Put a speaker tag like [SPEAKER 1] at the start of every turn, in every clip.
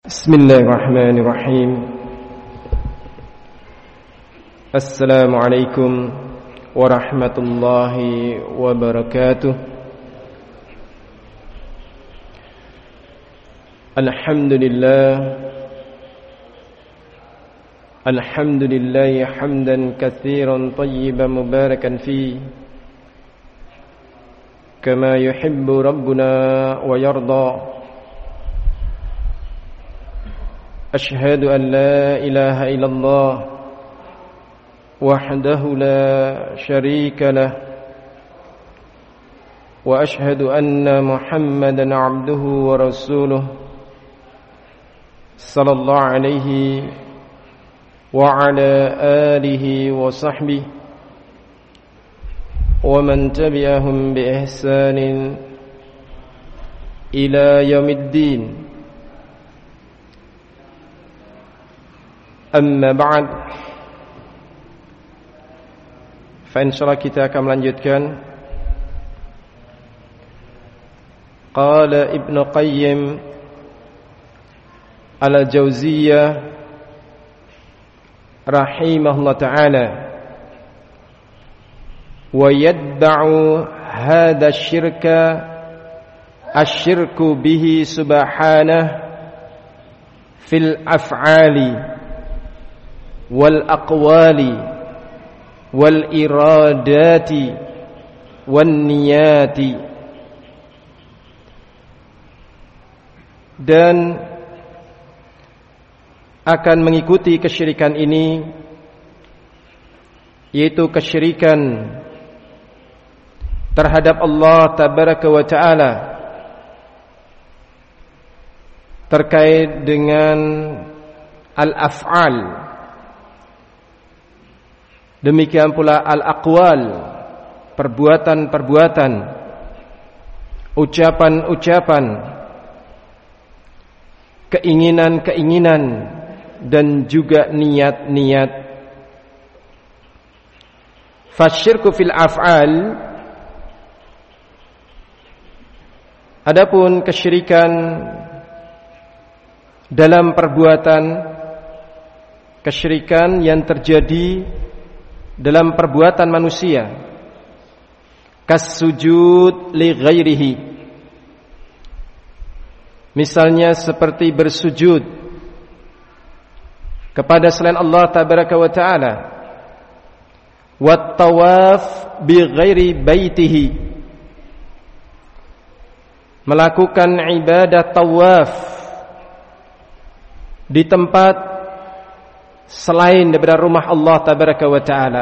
[SPEAKER 1] Bismillahirrahmanirrahim. Assalamualaikum warahmatullahi wabarakatuh. Alhamdulillah hamdan katsiran tayyiban mubarakan fi kama yuhibbu rabbuna wa yarda. أشهد أن لا إله إلا الله وحده لا شريك له وأشهد أن محمدا عبده ورسوله صلى الله عليه وعلى آله وصحبه ومن تبعهم بإحسان إلى يوم الدين. Amma ba'd. Insyaallah kita akan melanjutkan Qala Ibnu Qayyim Al-Jauziyah rahimahullah ta'ala wa yadba'u hadha syirka asyirku bihi subhanahu fil af'ali wal aqwali wal iradati wan niyati, dan akan mengikuti kesyirikan ini, yaitu kesyirikan terhadap Allah tabaraka wa ta'ala terkait dengan al-af'al, demikian pula al-aqwal, perbuatan-perbuatan, ucapan-ucapan, keinginan-keinginan, dan juga niat-niat. Fasyirku fil af'al, adapun kesyirikan dalam perbuatan, kesyirikan yang terjadi dalam perbuatan manusia, kas-sujud li ghairihi, misalnya seperti bersujud kepada selain Allah tabaraka wa ta'ala, wat tawaf bi ghairi baitihi, melakukan ibadah tawaf di tempat selain daripada rumah Allah tabaraka wa ta'ala,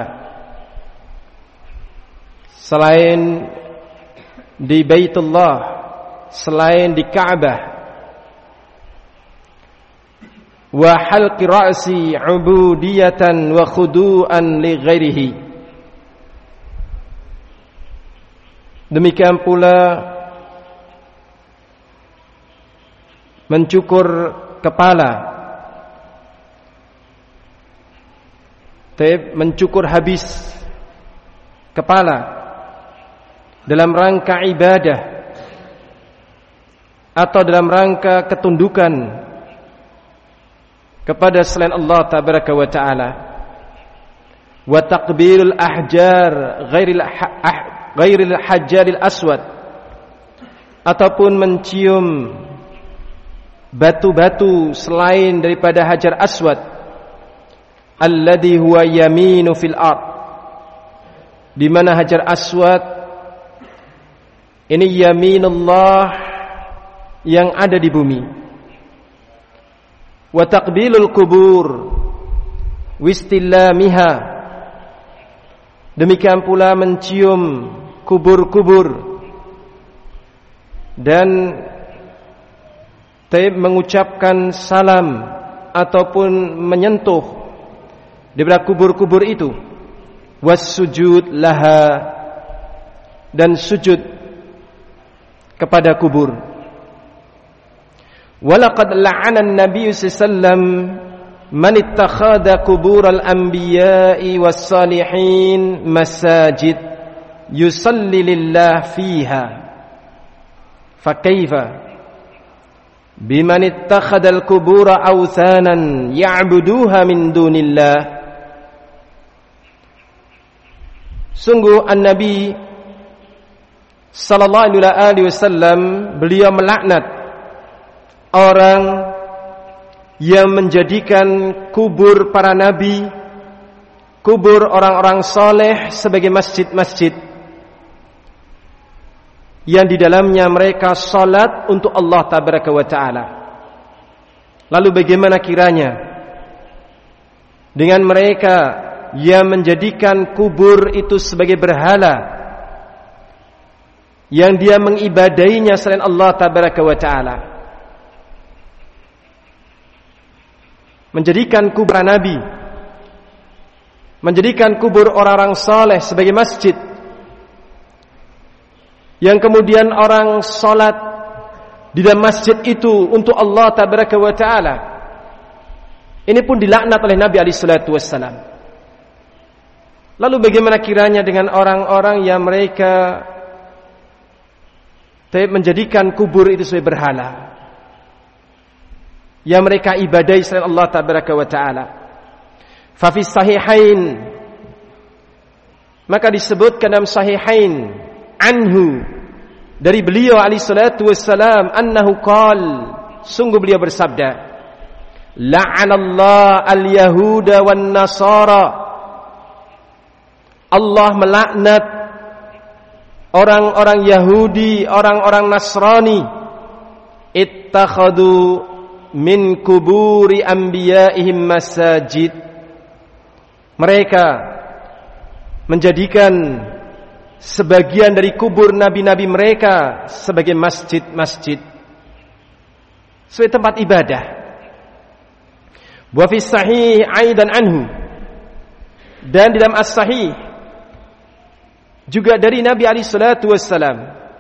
[SPEAKER 1] selain di Baitullah, selain di Ka'bah. Wa halqi ra'si ubudiyatan wa khudu'an li ghairihi, demikian pula mencukur kepala, mencukur habis kepala dalam rangka ibadah atau dalam rangka ketundukan kepada selain Allah tabaraka wa ta'ala. Wa taqbilul ahjar ghairil hajaril aswad, ataupun mencium batu-batu selain daripada hajar aswad, alladhi huwa yaminu fil ard, di mana hajar aswad ini yaminullah yang ada di bumi. Wa taqbilul kubur wistillamiha, demikian pula mencium kubur-kubur dan mengucapkan salam ataupun menyentuh daripada kubur-kubur itu. Was-sujud laha, dan sujud kepada kubur. Walaqad la'ana an-nabiy sallam man ittakhadha qubural anbiya'i was-salihin masajid yusalli lillah fiha. Fakaifa biman ittakhadal qubura awthanan ya'buduha min dunillah. Sungguh An-Nabi sallallahu alaihi wasallam beliau melaknat orang yang menjadikan kubur para nabi, kubur orang-orang soleh sebagai masjid-masjid yang di dalamnya mereka salat untuk Allah tabaraka wa taala. Lalu bagaimana kiranya dengan mereka yang menjadikan kubur itu sebagai berhala yang dia mengibadainya selain Allah tabaraka wa taala, menjadikan kubur nabi, menjadikan kubur orang-orang saleh sebagai masjid yang kemudian orang salat di dalam masjid itu untuk Allah tabaraka wa taala. Ini pun dilaknat oleh Nabi alaihi salatu wassalam. Lalu bagaimana kiranya dengan orang-orang yang mereka menjadikan kubur itu sebagai berhala yang mereka ibadai selain Allah tabaraka wa taala? Fa fi sahihain, maka disebutkan dalam sahihain anhu, dari beliau alaihi salatu wassalam, annahu qal, sungguh beliau bersabda, la'anallahu al-yahuda wan nasara, Allah melaknat orang-orang Yahudi, orang-orang Nasrani, ittakhadu min kuburi anbiya'ihim masajid, mereka menjadikan sebagian dari kubur nabi-nabi mereka sebagai masjid-masjid, sebagai tempat ibadah. Wa fi sahih aidan anhu, dan di dalam as-sahih juga dari Nabi alaihi salatu wassalam,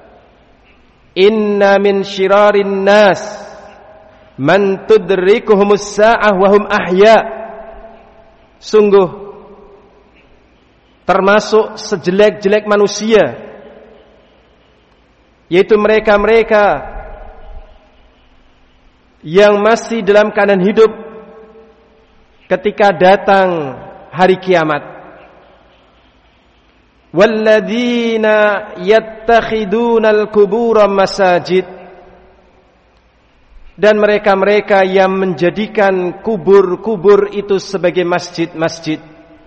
[SPEAKER 1] inna min syirarin nas man tudrikuhumus sa'ah wa hum ahya, sungguh termasuk sejelek-jelek manusia yaitu mereka-mereka yang masih dalam keadaan hidup ketika datang hari kiamat. Walladzina yattakhidunal qubura masajid, dan mereka-mereka yang menjadikan kubur-kubur itu sebagai masjid-masjid.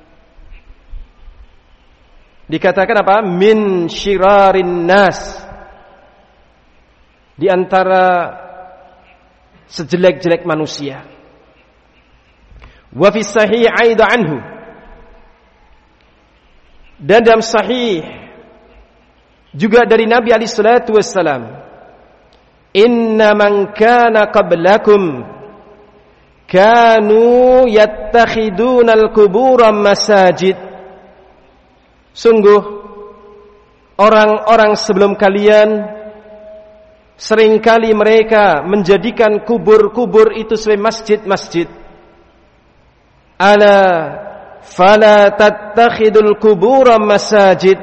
[SPEAKER 1] Dikatakan apa? Min syirarin nas, di antara sejelek-jelek manusia. Wa fi sahih aidan anhu, dan dalam sahih juga dari Nabi alaihi salatu wassalam, inna man kana qablakum kanu yattakhidunal qubura masajid, sungguh orang-orang sebelum kalian seringkali mereka menjadikan kubur-kubur itu sebagai masjid-masjid. Ala fala tattakhidul qubura masajid,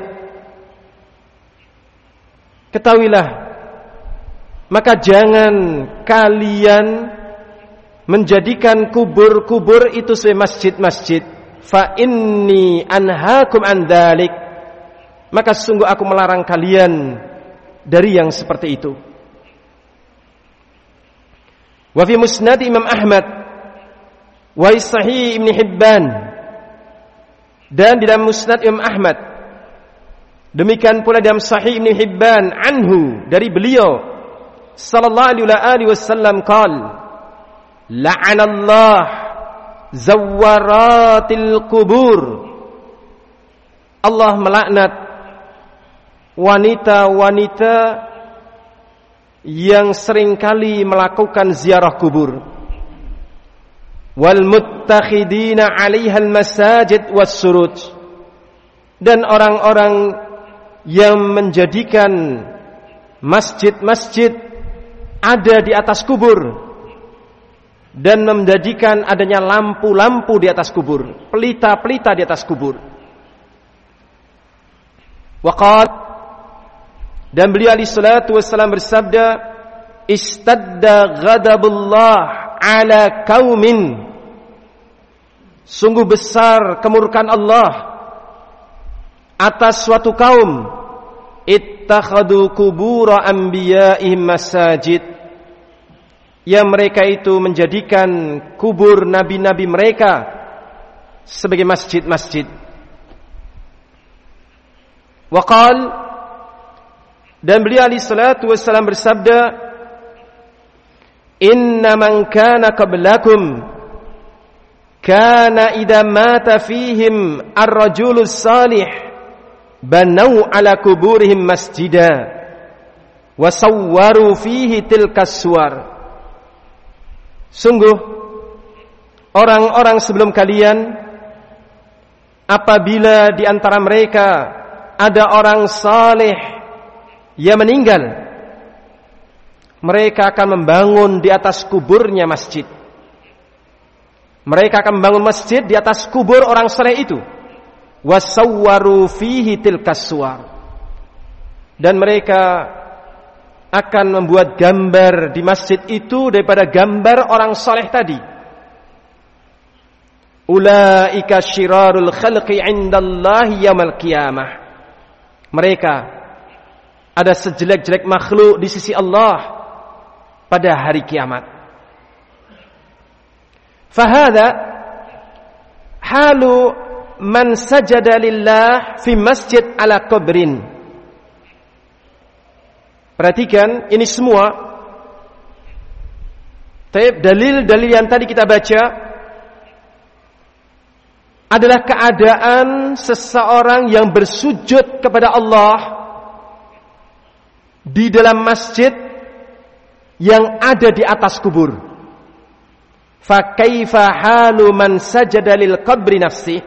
[SPEAKER 1] ketahuilah, maka jangan kalian menjadikan kubur-kubur itu sebagai masjid-masjid. Fa inni anhaakum an dzalik, maka sungguh aku melarang kalian dari yang seperti itu. Wa fi musnad Imam Ahmad wa sahih Ibnu Hibban, dan di dalam musnad Imam Ahmad, demikian pula dalam sahih Ibnu Hibban anhu, dari beliau sallallahu alaihi wasallam qaal, la'anallah zawwaratil qubur, Allah melaknat wanita-wanita yang seringkali melakukan ziarah kubur, wal muttakhidina 'alaiha al masajid was suruj, dan orang-orang yang menjadikan masjid-masjid ada di atas kubur dan menjadikan adanya lampu-lampu di atas kubur, pelita-pelita di atas kubur. Waqad, dan beliau alaihi salatu wassalam bersabda, istadda ghadabullah ala qaumin, sungguh besar kemurkaan Allah atas suatu kaum, ittakhadhu qubur anbiya'ihim masajid, yang mereka itu menjadikan kubur nabi-nabi mereka sebagai masjid-masjid. Waqal, dan beliau alaihi salatu wassalam bersabda, inna man kana qablakum kana idza mata fihim ar-rajulus salih banau ala kuburihim masjida wa sawwaru fihi tilkas suwar. Sungguh orang-orang sebelum kalian, apabila di antara mereka ada orang saleh yang meninggal, mereka akan membangun di atas kuburnya masjid. Mereka akan membangun masjid di atas kubur orang saleh itu. Wasawwaru fihi tilkas suwar. Dan mereka akan membuat gambar di masjid itu daripada gambar orang saleh tadi. Ulaika syirarul khalqi 'indallahi yaumil qiyamah. Mereka ada sejelek-jelek makhluk di sisi Allah pada hari kiamat. Fahada halu man sajada lillah fi masjid ala qabrin. Perhatikan ini semua dalil-dalil yang tadi kita baca adalah keadaan seseorang yang bersujud kepada Allah di dalam masjid yang ada di atas kubur. Fa kaifa halu man sajada lil qabri nafsi?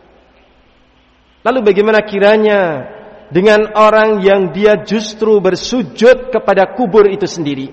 [SPEAKER 1] Lalu bagaimana kiranya dengan orang yang dia justru bersujud kepada kubur itu sendiri?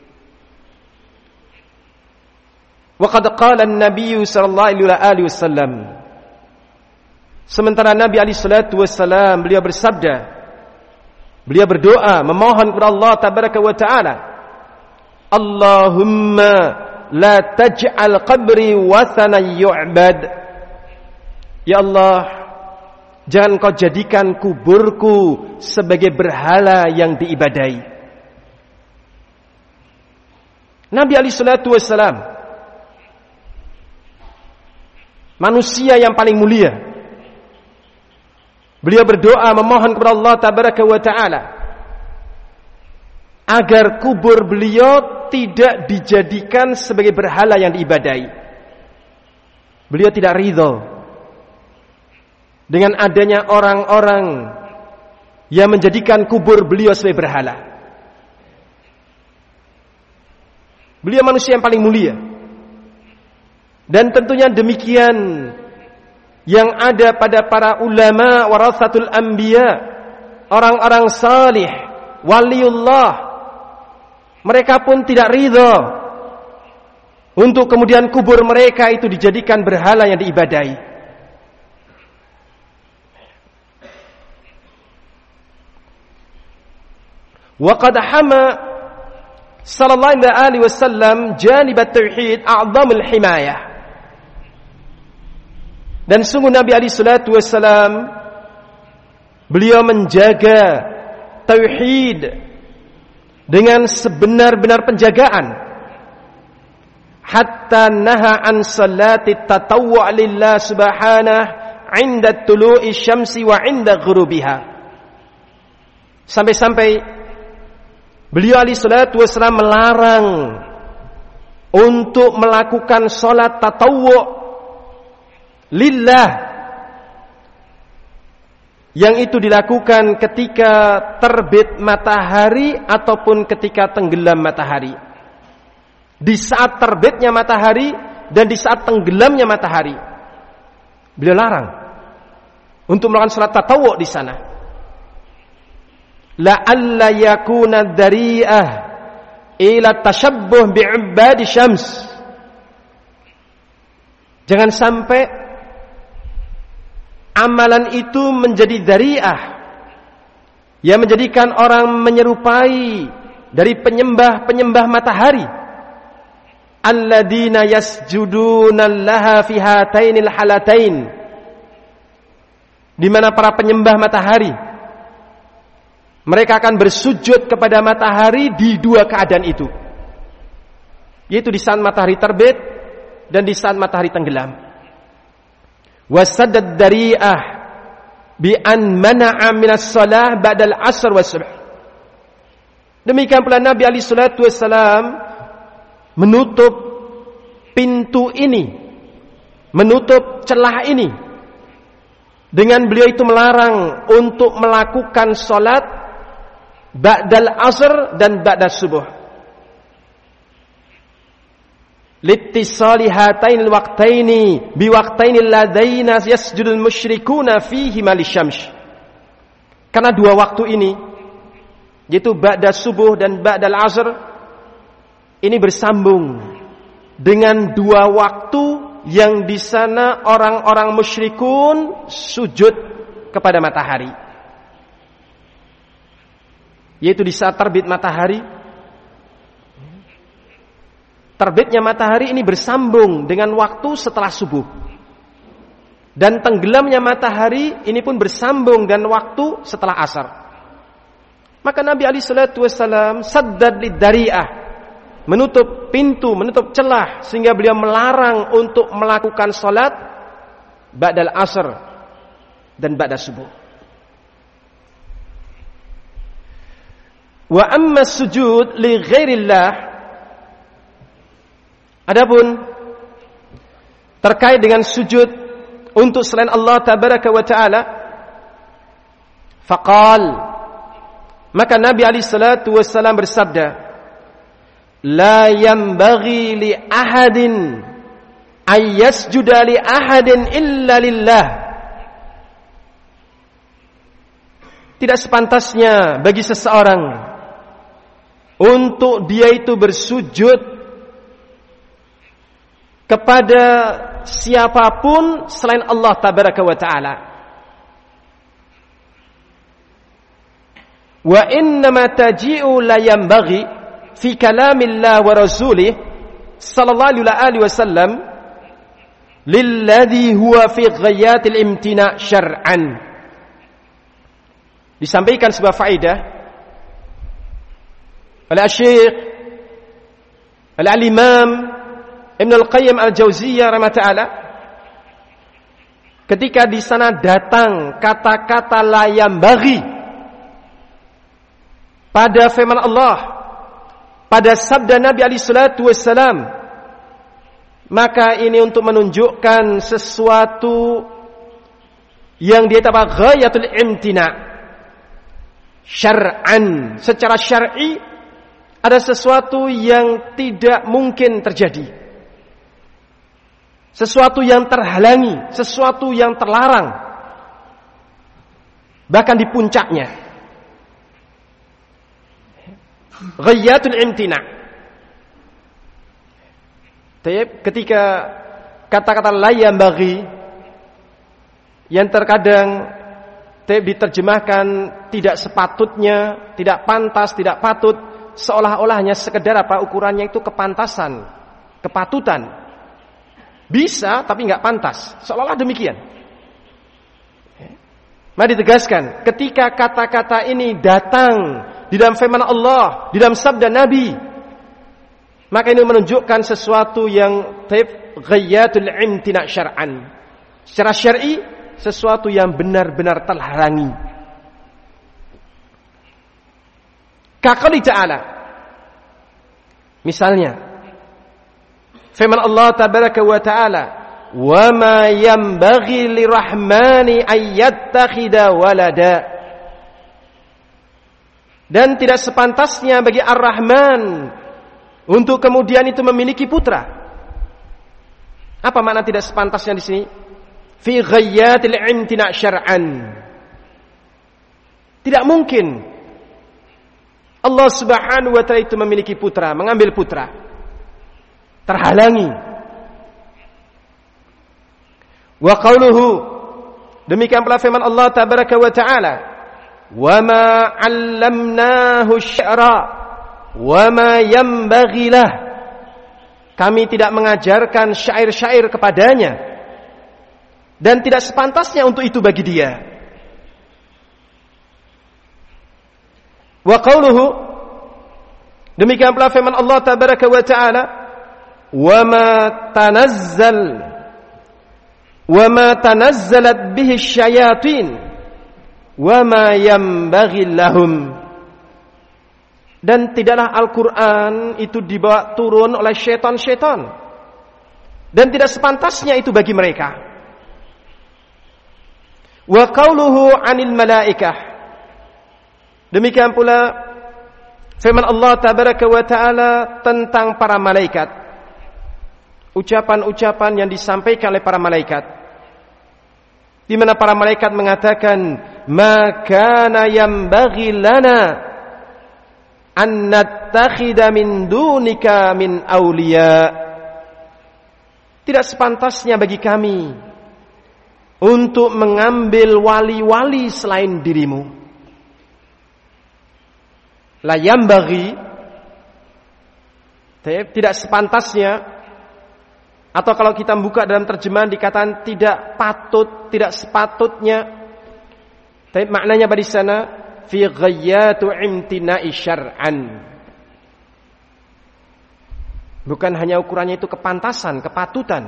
[SPEAKER 1] Wa qad qala an-nabiy sallallahu alaihi wasallam, sementara Nabi alaihi salatu wasallam beliau bersabda, beliau berdoa memohon kepada Allah tabaraka wa taala, Allahumma la taj'al qabri wathanan yu'bad. Ya Allah, jangan kau jadikan kuburku sebagai berhala yang diibadai. Nabi alaihi salatu wassalam, manusia yang paling mulia, beliau berdoa memohon kepada Allah tabaraka wa ta'ala agar kubur beliau tidak dijadikan sebagai berhala yang diibadai. Beliau tidak ridho dengan adanya orang-orang yang menjadikan kubur beliau sebagai berhala. Beliau manusia yang paling mulia. Dan tentunya demikian yang ada pada para ulama warathatul anbiya, orang-orang salih, waliullah. Mereka pun tidak ridha untuk kemudian kubur mereka itu dijadikan berhala yang diibadai. Wa qad hama sallallahu alaihi wasallam janib at-tauhid a'zamul himayah. Dan sungguh Nabi alaihi salatu wasallam beliau menjaga tauhid dengan sebenar-benar penjagaan, hatta naha an salati tatawwu' lillah subhanahu 'inda tulu'i syamsi wa 'inda ghurubiha. Sampai-sampai beliau alaihi salatu wassalam melarang untuk melakukan salat tatawwu' lillah, yang itu dilakukan ketika terbit matahari ataupun ketika tenggelam matahari. Di saat terbitnya matahari dan di saat tenggelamnya matahari, beliau larang untuk melakukan salat tatawwu' di sana. La'alla yakuna dari'ah ila tashabbuh bi'ibadi syams. Jangan sampai amalan itu menjadi dari'ah yang menjadikan orang menyerupai dari penyembah-penyembah matahari, alladzina yasjuduna laha fi hatainil halatain, di mana para penyembah matahari mereka akan bersujud kepada matahari di dua keadaan itu, yaitu di saat matahari terbit dan di saat matahari tenggelam. Wasaddad dari'ah bi an mana'a minas shalah ba'dal asr was subh. Demikian pula Nabi alaihi salatu wassalam menutup pintu ini, menutup celah ini, dengan beliau itu melarang untuk melakukan salat ba'dal asr dan ba'dal subuh. Littisali hatainil waqtaini biwaqtainil ladaina yasjudul musyrikuna fihi malisyams. Karena dua waktu ini, yaitu ba'da subuh dan ba'dal asr, ini bersambung dengan dua waktu yang di sana orang-orang musyrikun sujud kepada matahari, yaitu di saat terbit matahari. Terbitnya matahari ini bersambung dengan waktu setelah subuh, dan tenggelamnya matahari ini pun bersambung dengan waktu setelah asar. Maka Nabi alaihi salatu wassalam saddad lid-dari'ah, menutup pintu, menutup celah, sehingga beliau melarang untuk melakukan salat ba'dal asr dan ba'da subuh. Wa amma sujud li ghairillah, adapun terkait dengan sujud untuk selain Allah tabaraka wa taala, faqal, maka Nabi alaihi salatu wassalam bersabda, la yanbaghi li ahadin ay yasjuda li ahadin illa lillah. Tidak sepantasnya bagi seseorang untuk dia itu bersujud kepada siapapun selain Allah tabaraka wa taala. Wa innama taji'u la yanbaghi fi kalamillah wa rasulih sallallahu alaihi wasallam lilladhi huwa fi ghayatil imtina' syar'an. Disampaikan sebuah faedah oleh Syekh Al-Imam Ibn Al-Qayyim Al-Jauziyah rahimahullah, ketika di sana datang kata-kata la yanbaghi pada firman Allah, pada sabda Nabi alaihi salatu wassalam, maka ini untuk menunjukkan sesuatu yang dia apa, ghayatul imtina' syar'an, secara syar'i ada sesuatu yang tidak mungkin terjadi, sesuatu yang terhalangi, sesuatu yang terlarang, bahkan di puncaknya. Ghayatul imtina'. Ketika kata-kata la yanbaghi yang terkadang diterjemahkan tidak sepatutnya, tidak pantas, tidak patut, seolah-olahnya sekedar apa, ukurannya itu kepantasan, kepatutan. Bisa tapi nggak pantas, seolah-olah demikian. Mari ditegaskan, ketika kata-kata ini datang di dalam firman Allah, di dalam sabda Nabi, maka ini menunjukkan sesuatu yang ghayatul imtina' syar'an. Secara syar'i, sesuatu yang benar-benar terhalangi. Kaqali ta'ala, misalnya firman Allah tabaraka wa ta'ala, wa ma yanbaghi lirahmani ayyattakhidha walada, dan tidak sepantasnya bagi Ar-Rahman untuk kemudian itu memiliki putra. Apa makna tidak sepantasnya di sini? Fi ghayatil imtina' syar'an. Tidak mungkin Allah Subhanahu wa ta'ala itu memiliki putra, mengambil putra. Terhalangi. Wa qauluhu, demikian pula firman Allah tabaraka wa ta'ala, wa ma 'allamnahu syi'ra wa ma yanbaghi lah. Kami tidak mengajarkan syair-syair kepadanya dan tidak sepantasnya untuk itu bagi dia. Wa qauluhu, demikian pula firman Allah tabaraka wa taala, wa ma tanazzalat bihi syayatin wa ma yanbaghi lahum. Dan tidaklah Al-Quran itu dibawa turun oleh syaitan-syaitan, dan tidak sepantasnya itu bagi mereka. Wa qauluhu 'anil malaikah, demikian pula firman Allah tabaraka wa taala tentang para malaikat, ucapan-ucapan yang disampaikan oleh para malaikat, di mana para malaikat mengatakan, ma kana yanbaghi lana an nattakhidha min dunika min awliya. Tidak sepantasnya bagi kami untuk mengambil wali-wali selain dirimu. La yanbaghi, tidak sepantasnya, atau kalau kita buka dalam terjemahan dikatakan tidak patut, tidak sepatutnya. Tapi maknanya pada sana fi ghayyatu imtina'i syar'an. Bukan hanya ukurannya itu kepantasan, kepatutan.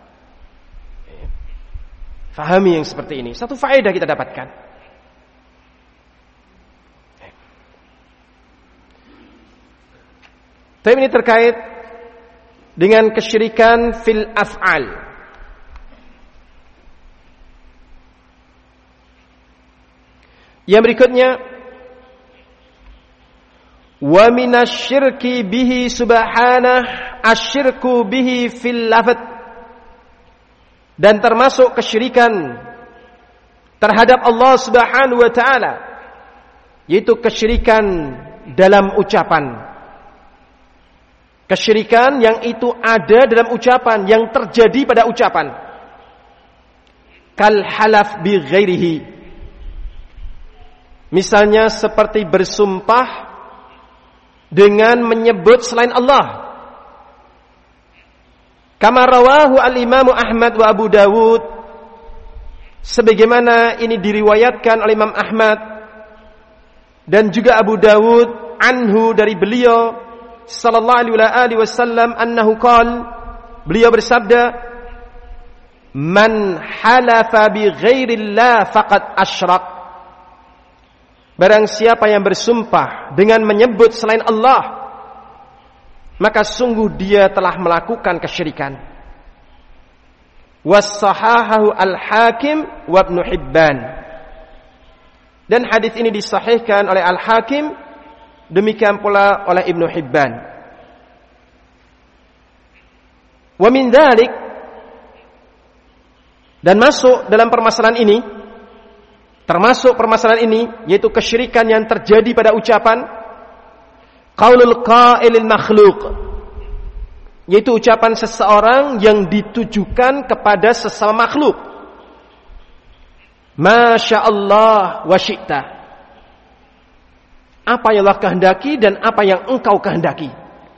[SPEAKER 1] Fahami yang seperti ini. Satu faedah kita dapatkan. Tapi ini terkait dengan kesyirikan fil af'al. Yang berikutnya, wa minasyirki bihi subhanah asyirku bihi fil lafz. Dan termasuk kesyirikan terhadap Allah Subhanahu wa taala, yaitu kesyirikan dalam ucapan. Kesyirikan yang itu ada dalam ucapan, yang terjadi pada ucapan. Kal halaf bi ghairihi. Misalnya seperti bersumpah dengan menyebut selain Allah. Kama rawahu al-Imam Ahmad wa Abu Dawud, sebagaimana ini diriwayatkan oleh Imam Ahmad dan juga Abu Dawud anhu dari beliau sallallahu alaihi wasallam annahu qala, beliau bersabda, man halafa bi ghairillah faqad asyrak. Barang siapa yang bersumpah dengan menyebut selain Allah, maka sungguh dia telah melakukan kesyirikan. Was-sahahahu al-Hakim wa Ibnu Hibban. Dan hadis ini disahihkan oleh Al-Hakim, demikian pula oleh Ibnu Hibban. Wa min dzalik, dan masuk dalam permasalahan ini, termasuk permasalahan ini, yaitu kesyirikan yang terjadi pada ucapan, qaulul qailil makhluq, yaitu ucapan seseorang yang ditujukan kepada sesama makhluk. Masya Allah wa syi'ta, apa yang Allah kehendaki dan apa yang engkau kehendaki.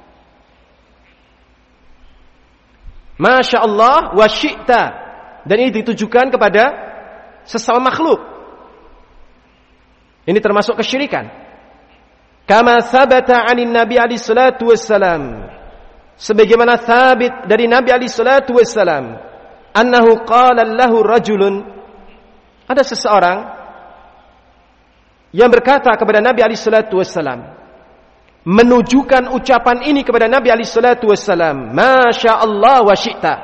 [SPEAKER 1] Masya Allah wa syi'ta, dan ini ditujukan kepada sesama makhluk. Ini termasuk kesyirikan. Kama sabata 'anin Nabi alaihi salatu wassalam, sebagaimana sabit dari Nabi alaihi salatu wassalam, annahu qala lahu rajulun, ada seseorang yang berkata kepada Nabi alaihi salatu wassalam, menunjukkan ucapan ini kepada Nabi alaihi salatu wassalam, masya Allah wa syi'ta,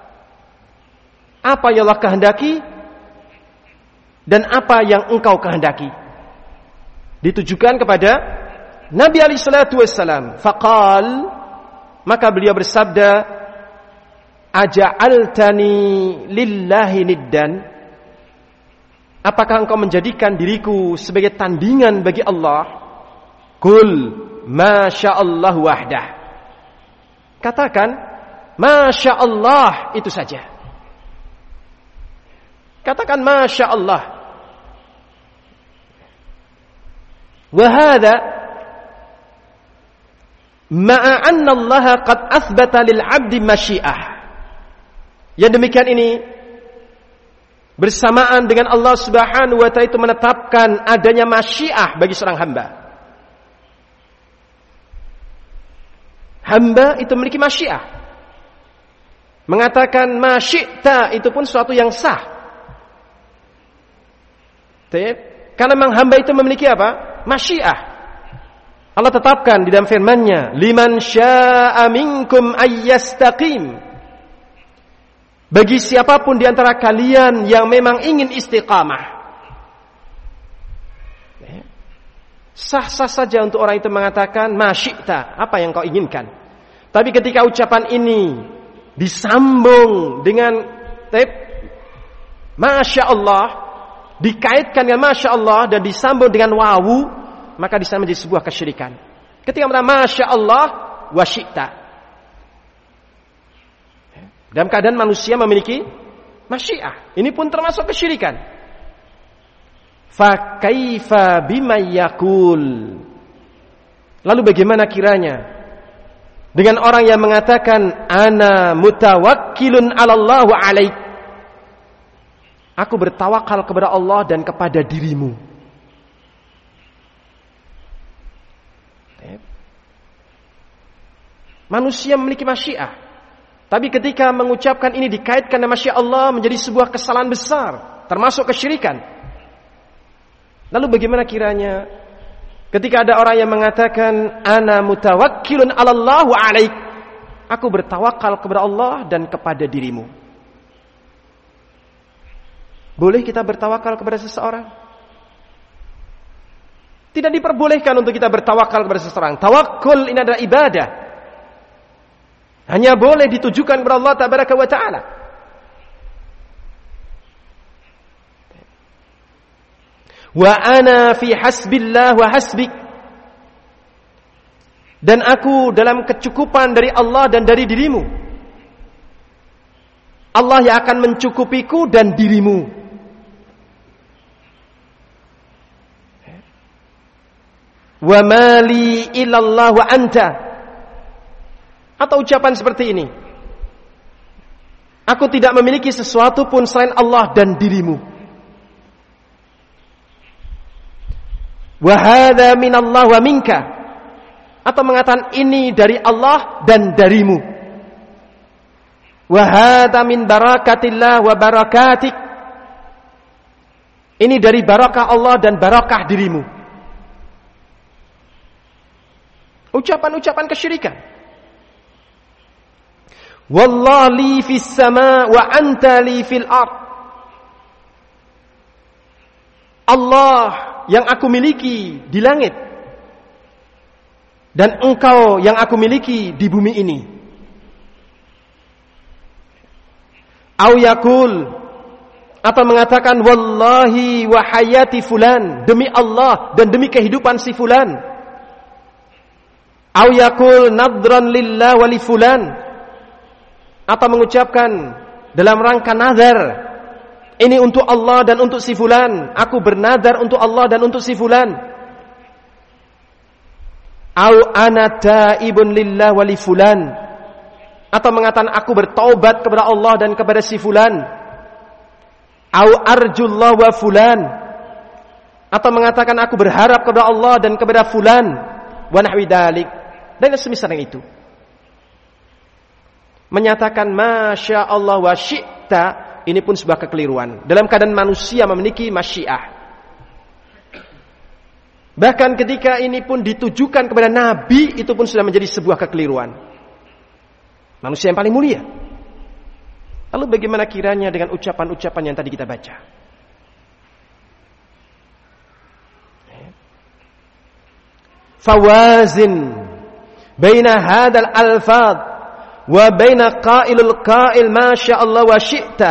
[SPEAKER 1] apa yang Allah kehendaki dan apa yang engkau kehendaki. Ditujukan kepada Nabi alaihi salatu wassalam. Faqal, maka beliau bersabda, aja'altani lillahi niddan, apakah engkau menjadikan diriku sebagai tandingan bagi Allah? Qul masya Allah wahdah, katakan masya Allah itu saja. Katakan masya Allah. Wahada, ma'a anna Allah qad athbata lil 'abdi masyiah. Yang demikian ini bersamaan dengan Allah Subhanahu wa ta'ala itu menetapkan adanya masyiah bagi seorang hamba. Hamba itu memiliki masyiah. Mengatakan masyi'ta itu pun suatu yang sah. Karena memang hamba itu memiliki apa? Masyiah. Allah tetapkan di dalam firman-Nya, "Liman syaa'a minkum ayyastaqim." Bagi siapapun di antara kalian yang memang ingin istiqamah. Sah-sah saja untuk orang itu mengatakan masyi'ta, apa yang kau inginkan. Tapi ketika ucapan ini disambung dengan Masya Allah, dikaitkan dengan Masya Allah dan disambung dengan wawu, maka di sana menjadi sebuah kesyirikan. Ketika mengatakan Masya Allah wa syi'ta, dalam keadaan manusia memiliki masyiah, ini pun termasuk kesyirikan. Fa kaifa bima yaqul, lalu bagaimana kiranya dengan orang yang mengatakan ana mutawakkilun 'ala Allah wa 'alaik, aku bertawakal kepada Allah dan kepada dirimu. Manusia memiliki masyiah, tapi ketika mengucapkan ini dikaitkan dengan masyiah Allah menjadi sebuah kesalahan besar, termasuk kesyirikan. Lalu bagaimana kiranya ketika ada orang yang mengatakan ana mutawakkilun 'ala Allah wa 'alaik, aku bertawakal kepada Allah dan kepada dirimu. Boleh kita bertawakal kepada seseorang? Tidak diperbolehkan untuk kita bertawakal kepada seseorang. Tawakkul ini adalah ibadah. Hanya boleh ditujukan kepada Allah Tabaraka wa Ta'ala. Wa ana fi hasbillah wa hasbik, dan aku dalam kecukupan dari Allah dan dari dirimu. Allah yang akan mencukupiku dan dirimu. Wa mali illallah wa anta, atau ucapan seperti ini, aku tidak memiliki sesuatu pun selain Allah dan dirimu. Wa hadza minallah wa minka, atau mengatakan ini dari Allah dan darimu. Wa hadza min barakatillah wa barakatik, ini dari barakah Allah dan barakah dirimu. Ucapan-ucapan kesyirikan. Wallah li fis sama wa anta li fil ard, Allah yang aku miliki di langit dan engkau yang aku miliki di bumi ini. Au yakul, atau mengatakan wallahi wa hayati fulan, demi Allah dan demi kehidupan si fulan. Au yakul nadran lillah wa li fulan, atau mengucapkan dalam rangka nazar, ini untuk Allah dan untuk si fulan, aku bernazar untuk Allah dan untuk si fulan. Au ana taibun lillah wa li fulan, atau mengatakan aku bertaubat kepada Allah dan kepada si fulan. Au arjullah wa fulan, atau mengatakan aku berharap kepada Allah dan kepada fulan, wa nahwi dzalik, dan semisal yang itu. Menyatakan Masya Allah wa syi'ta, ini pun sebuah kekeliruan. Dalam keadaan manusia memiliki masyiah. Bahkan ketika ini pun ditujukan kepada Nabi, itu pun sudah menjadi sebuah kekeliruan. Manusia yang paling mulia. Lalu bagaimana kiranya dengan ucapan-ucapan yang tadi kita baca? Fawazin baina hadal alfad wa baina qailul qail masya Allah wa syi'ta.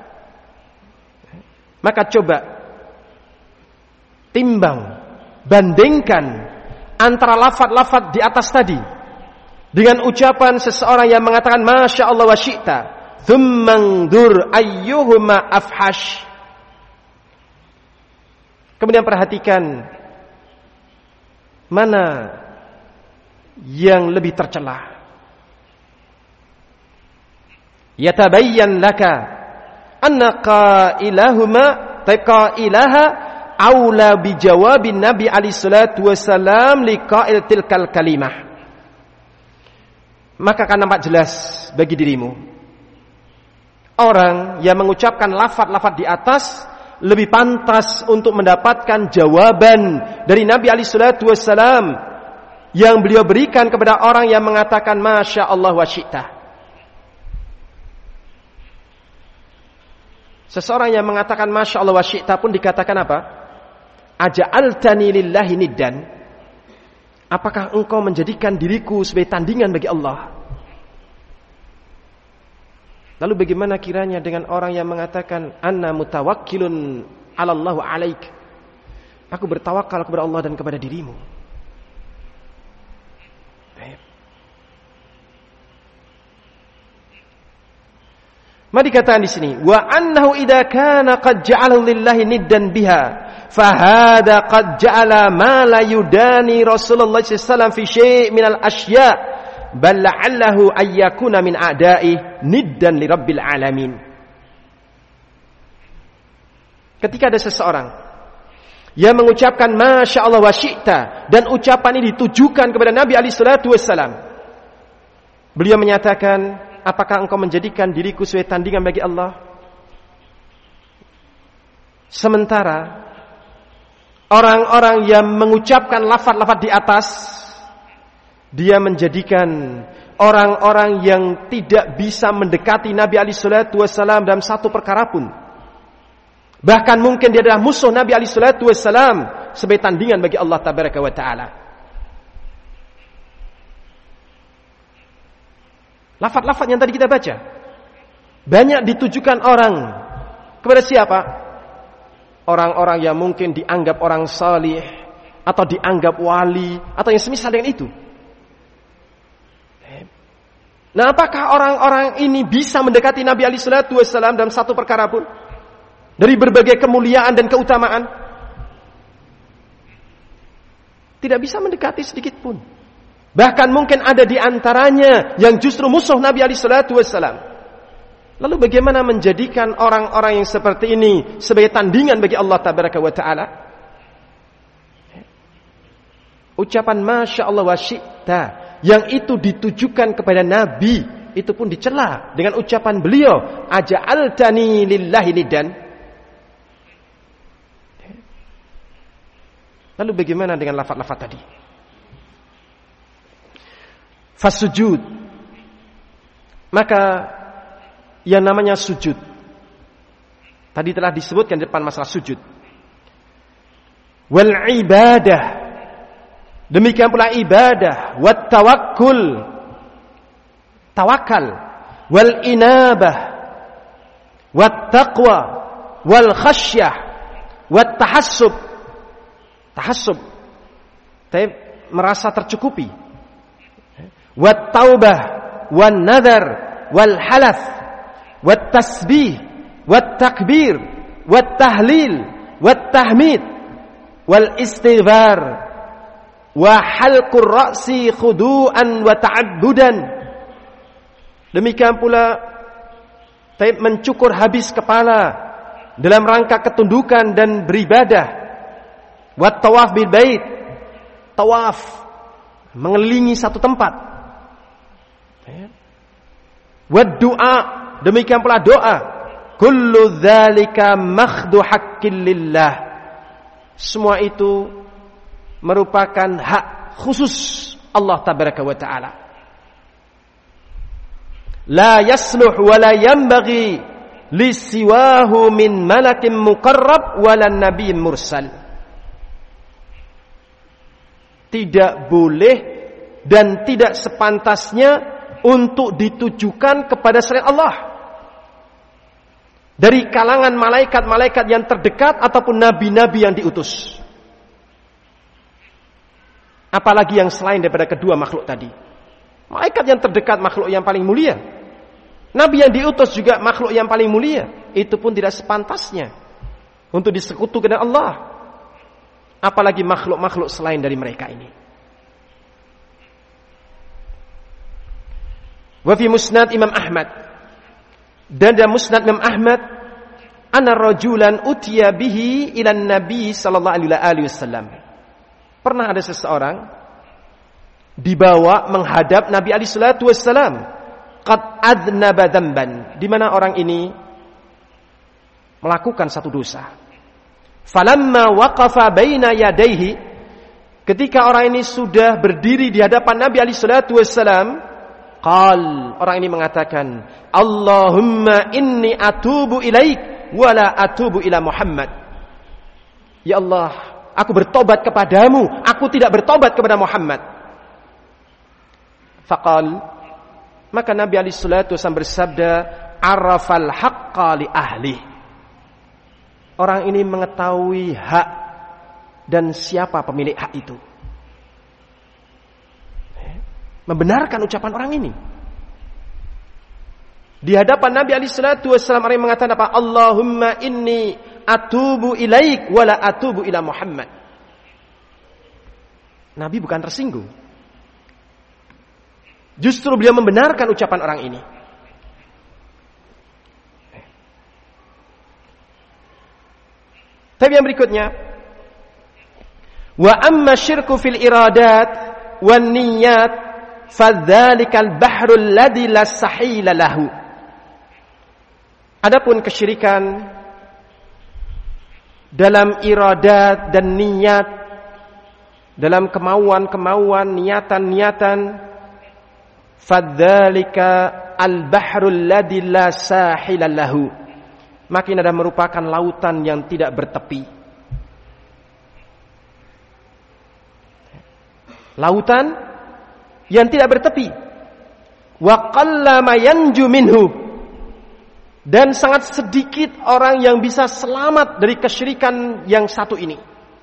[SPEAKER 1] Maka coba timbang, bandingkan antara lafaz-lafaz di atas tadi dengan ucapan seseorang yang mengatakan masya Allah wa syi'ta, thumma ndur ayyuhuma afhash. Kemudian perhatikan mana yang lebih tercela. Yatabayyan laka anna qailaha aula bijawabin Nabi alaihi salatu wasalam liqa'il tilkal kalimah. Maka akan nampak jelas bagi dirimu, orang yang mengucapkan lafaz-lafaz di atas lebih pantas untuk mendapatkan jawaban dari Nabi alaihi salatu wasalam yang beliau berikan kepada orang yang mengatakan Masya Allah wa syi'ta. Seseorang yang mengatakan Masya Allah wa syi'ta pun dikatakan apa? Aja'altani lillahi niddan. Apakah engkau menjadikan diriku sebagai tandingan bagi Allah? Lalu bagaimana kiranya dengan orang yang mengatakan Anna mutawakkilun 'ala Allah wa 'alaik. Aku bertawakal kepada Allah dan kepada dirimu. Maka dikatakan di sini, wa annahu idza kana qad ja'alahu lillahi niddan biha, fa hadha qad ja'ala ma la yudani Rasulullah sallallahu alaihi wasallam fi syai' min al-asya' bal la'allahu ayyakuna min a'da'i niddan li rabbil alamin. Ketika ada seseorang yang mengucapkan Masya Allah wa syi'ta, dan ucapan ini ditujukan kepada Nabi alaihi salatu wasallam, beliau menyatakan, apakah engkau menjadikan diriku sebagai tandingan bagi Allah? Sementara orang-orang yang mengucapkan lafaz-lafaz di atas, dia menjadikan orang-orang yang tidak bisa mendekati Nabi alaihi salatu wasallam dalam satu perkara pun. Bahkan mungkin dia adalah musuh Nabi alaihi salatu wasallam sebagai tandingan bagi Allah tabaraka wa taala. Lafaz-lafaz yang tadi kita baca banyak ditujukan orang kepada siapa? Orang-orang yang mungkin dianggap orang salih atau dianggap wali atau yang semisal dengan itu. Nah, apakah orang-orang ini bisa mendekati Nabi alaihi salatu wasallam dalam satu perkara pun dari berbagai kemuliaan dan keutamaan? Tidak bisa mendekati sedikit pun. Bahkan mungkin ada di antaranya yang justru musuh Nabi alaihi salatu wasallam. Lalu bagaimana menjadikan orang-orang yang seperti ini sebagai tandingan bagi Allah tabaraka wa taala? Ucapan Masya Allah wa syi'ta yang itu ditujukan kepada Nabi, itu pun dicela dengan ucapan beliau, aja'altani lillahi niddan. Lalu bagaimana dengan lafaz-lafaz tadi? Fasujud, maka yang namanya sujud tadi telah disebutkan di depan masalah sujud. Wal ibadah, demikian pula ibadah. Wat tawakkul, tawakal. Wal inabah, wat taqwa, wal khasyah, wat tahassub. Tahassub, merasa tercukupi. Wat taubah, wan nadar, wal halaf, wat tasbih, wat takbir, wat tahlil, wat tahmid, wal istighfar, wa halqur ra'si khudu'an wa ta'abbudan. Demikian pula mencukur habis kepala dalam rangka ketundukan dan beribadah. Wat tawaf bil bait, tawaf mengelilingi satu tempat. Wad du'a, demikian pula doa. Kullu dzalika makhdhu haqqin lillah. Semua itu merupakan hak khusus Allah tabaraka wa taala. La yasluh wa la yanbaghi li siwahu min malakin muqarrab wa lan nabiyyin mursal. Tidak boleh dan tidak sepantasnya untuk ditujukan kepada selain Allah dari kalangan malaikat-malaikat yang terdekat ataupun nabi-nabi yang diutus, apalagi yang selain daripada kedua makhluk tadi. Malaikat yang terdekat makhluk yang paling mulia, nabi yang diutus juga makhluk yang paling mulia. Itu pun tidak sepantasnya untuk disekutukan dengan Allah, apalagi makhluk-makhluk selain dari mereka ini. Wa fi musnad Imam Ahmad, dan dalam musnad Imam Ahmad, anna rajulan utiya bihi ila Nabi sallallahu alaihi wasallam. Pernah ada seseorang dibawa menghadap Nabi alaihi salatu wasallam, qad adnaba dzamban, di mana orang ini melakukan satu dosa. Falamma waqafa baina yadayhi, ketika orang ini sudah berdiri di hadapan Nabi alaihi salatu wasallam, orang ini mengatakan, Allahumma inni atubu ilaik wa la atubu ila Muhammad. Ya Allah, aku bertobat kepadamu, aku tidak bertobat kepada Muhammad. Faqal, maka Nabi alaihi salatu wasallam bersabda, arafal haqqa li ahli. Orang ini mengetahui hak dan siapa pemilik hak itu. Membenarkan ucapan orang ini. Di hadapan Nabi alaihi salatu wasallam orang yang mengatakan apa? Allahumma inni atubu ilaik wa la atubu ila Muhammad. Nabi bukan tersinggung. Justru beliau membenarkan ucapan orang ini. Tapi yang berikutnya, wa amma syirku fil iradat wan niyyat fadzalikal bahrul ladzi la sahila lahu. Adapun kesyirikan dalam iradat dan niat, dalam kemauan-kemauan, niatan-niatan, fadzalika al-bahrul ladzi la sahila lahu, maka ini adalah merupakan lautan yang tidak bertepi. Lautan yang tidak bertepi. Wa qallama yanju minhu, dan sangat sedikit orang yang bisa selamat dari kesyirikan yang satu ini.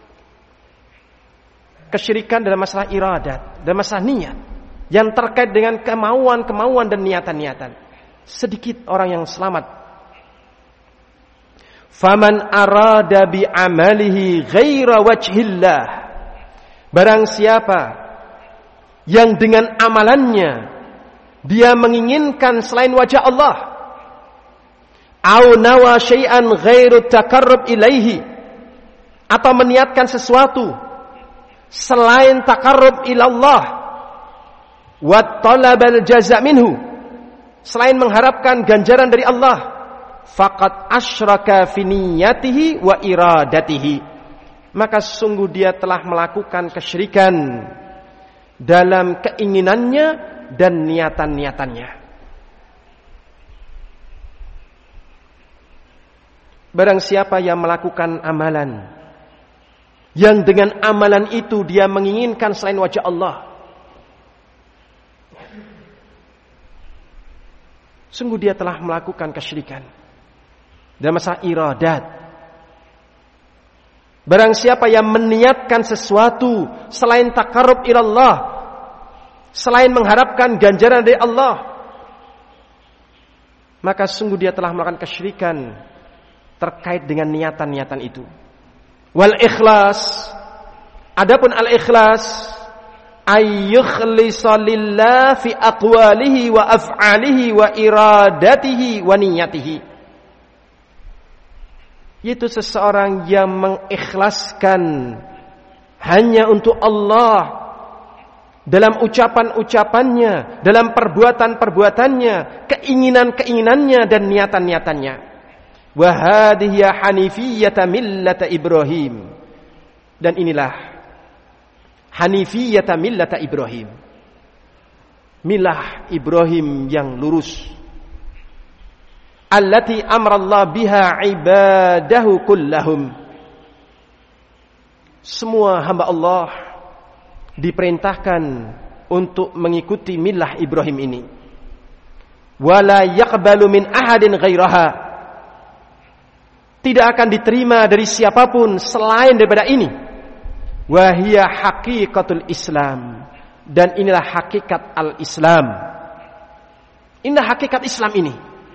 [SPEAKER 1] Kesyirikan dalam masalah iradat, dalam masalah niat, yang terkait dengan kemauan-kemauan dan niatan-niatan. Sedikit orang yang selamat. Faman arada bi amalihi ghaira wajhillah, barang siapa yang dengan amalannya dia menginginkan selain wajah Allah, au nawa syai'an ghairu taqarrub ilaihi, atau meniatkan sesuatu selain taqarrub ilallah, wa talabal jaza' minhu, selain mengharapkan ganjaran dari Allah, faqad asyraka fi niyyatihi wa iradatihi, maka sungguh dia telah melakukan kesyirikan dalam keinginannya dan niatan-niatannya. Barang siapa yang melakukan amalan yang dengan amalan itu dia menginginkan selain wajah Allah, sungguh dia telah melakukan kesyirikan dalam masalah iradat. Barang siapa yang meniatkan sesuatu selain taqarrub ilallah, selain mengharapkan ganjaran dari Allah, maka sungguh dia telah melakukan kesyirikan terkait dengan niatan-niatan itu. Wal ikhlas, adapun al ikhlas, ayyukhlisa lillah fi aqwalihi wa af'alihi wa iradatihi wa niyatihi, yaitu seseorang yang mengikhlaskan hanya untuk Allah dalam ucapan-ucapannya, dalam perbuatan-perbuatannya, keinginan-keinginannya dan niatan-niatannya. Wa hadhihi hanifiyyata millata Ibrahim, dan inilah hanifiyyata millata Ibrahim, milah Ibrahim yang lurus, allati amrallah biha ibadahu kullahum, semua hamba Allah diperintahkan untuk mengikuti milah Ibrahim ini. Wala yaqbalu min ahadin ghairaha, tidak akan diterima dari siapapun selain daripada ini. Wa hiya haqiqatul Islam, dan inilah hakikat al-Islam. Inilah hakikat Islam ini.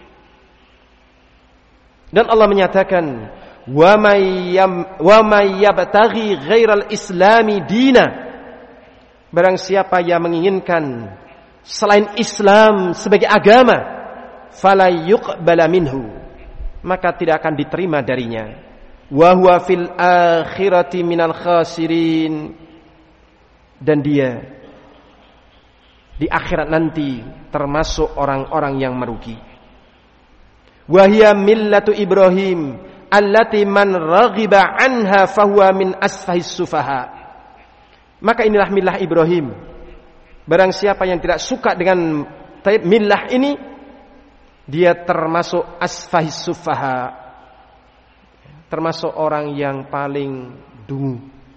[SPEAKER 1] Dan Allah menyatakan, wa may yabtaghi ghairal islami dina, barang siapa yang menginginkan selain Islam sebagai agama, fala yuqbala minhu, maka tidak akan diterima darinya. Wa huwa fil akhirati minal khasirin, dan dia di akhirat nanti termasuk orang-orang yang merugi. Wa hiya millatu Ibrahim allati man raghiba anha fahuwa min asfahis sufaha. Maka inilah milah Ibrahim. Barang siapa yang tidak suka dengan milah ini, dia termasuk asfahis sufaha, termasuk orang yang paling dungu.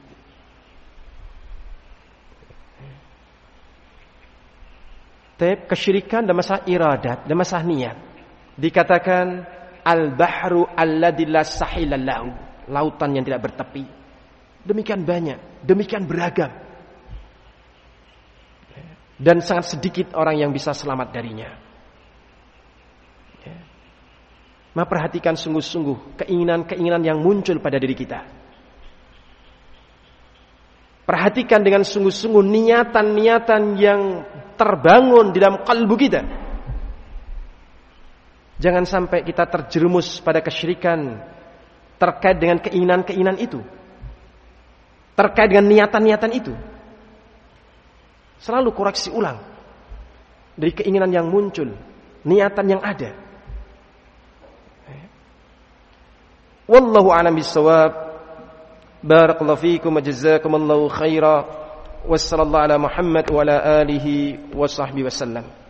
[SPEAKER 1] Kesyirikan dan masalah iradat dan masalah niat dikatakan al-bahru alladzi la sahila lahu, lautan yang tidak bertepi. Demikian banyak, demikian beragam. Dan sangat sedikit orang yang bisa selamat darinya. Maka perhatikan sungguh-sungguh keinginan-keinginan yang muncul pada diri kita. Perhatikan dengan sungguh-sungguh niatan-niatan yang terbangun di dalam kalbu kita. Jangan sampai kita terjerumus pada kesyirikan terkait dengan keinginan-keinginan itu, terkait dengan niatan-niatan itu. Selalu koreksi ulang dari keinginan yang muncul, niatan yang ada. Wallahu a'lam bissawab. Barakallahu fiikum wa jazakumullahu khaira. Wassallallahu ala Muhammad wa ala alihi wa sahbihi wasallam.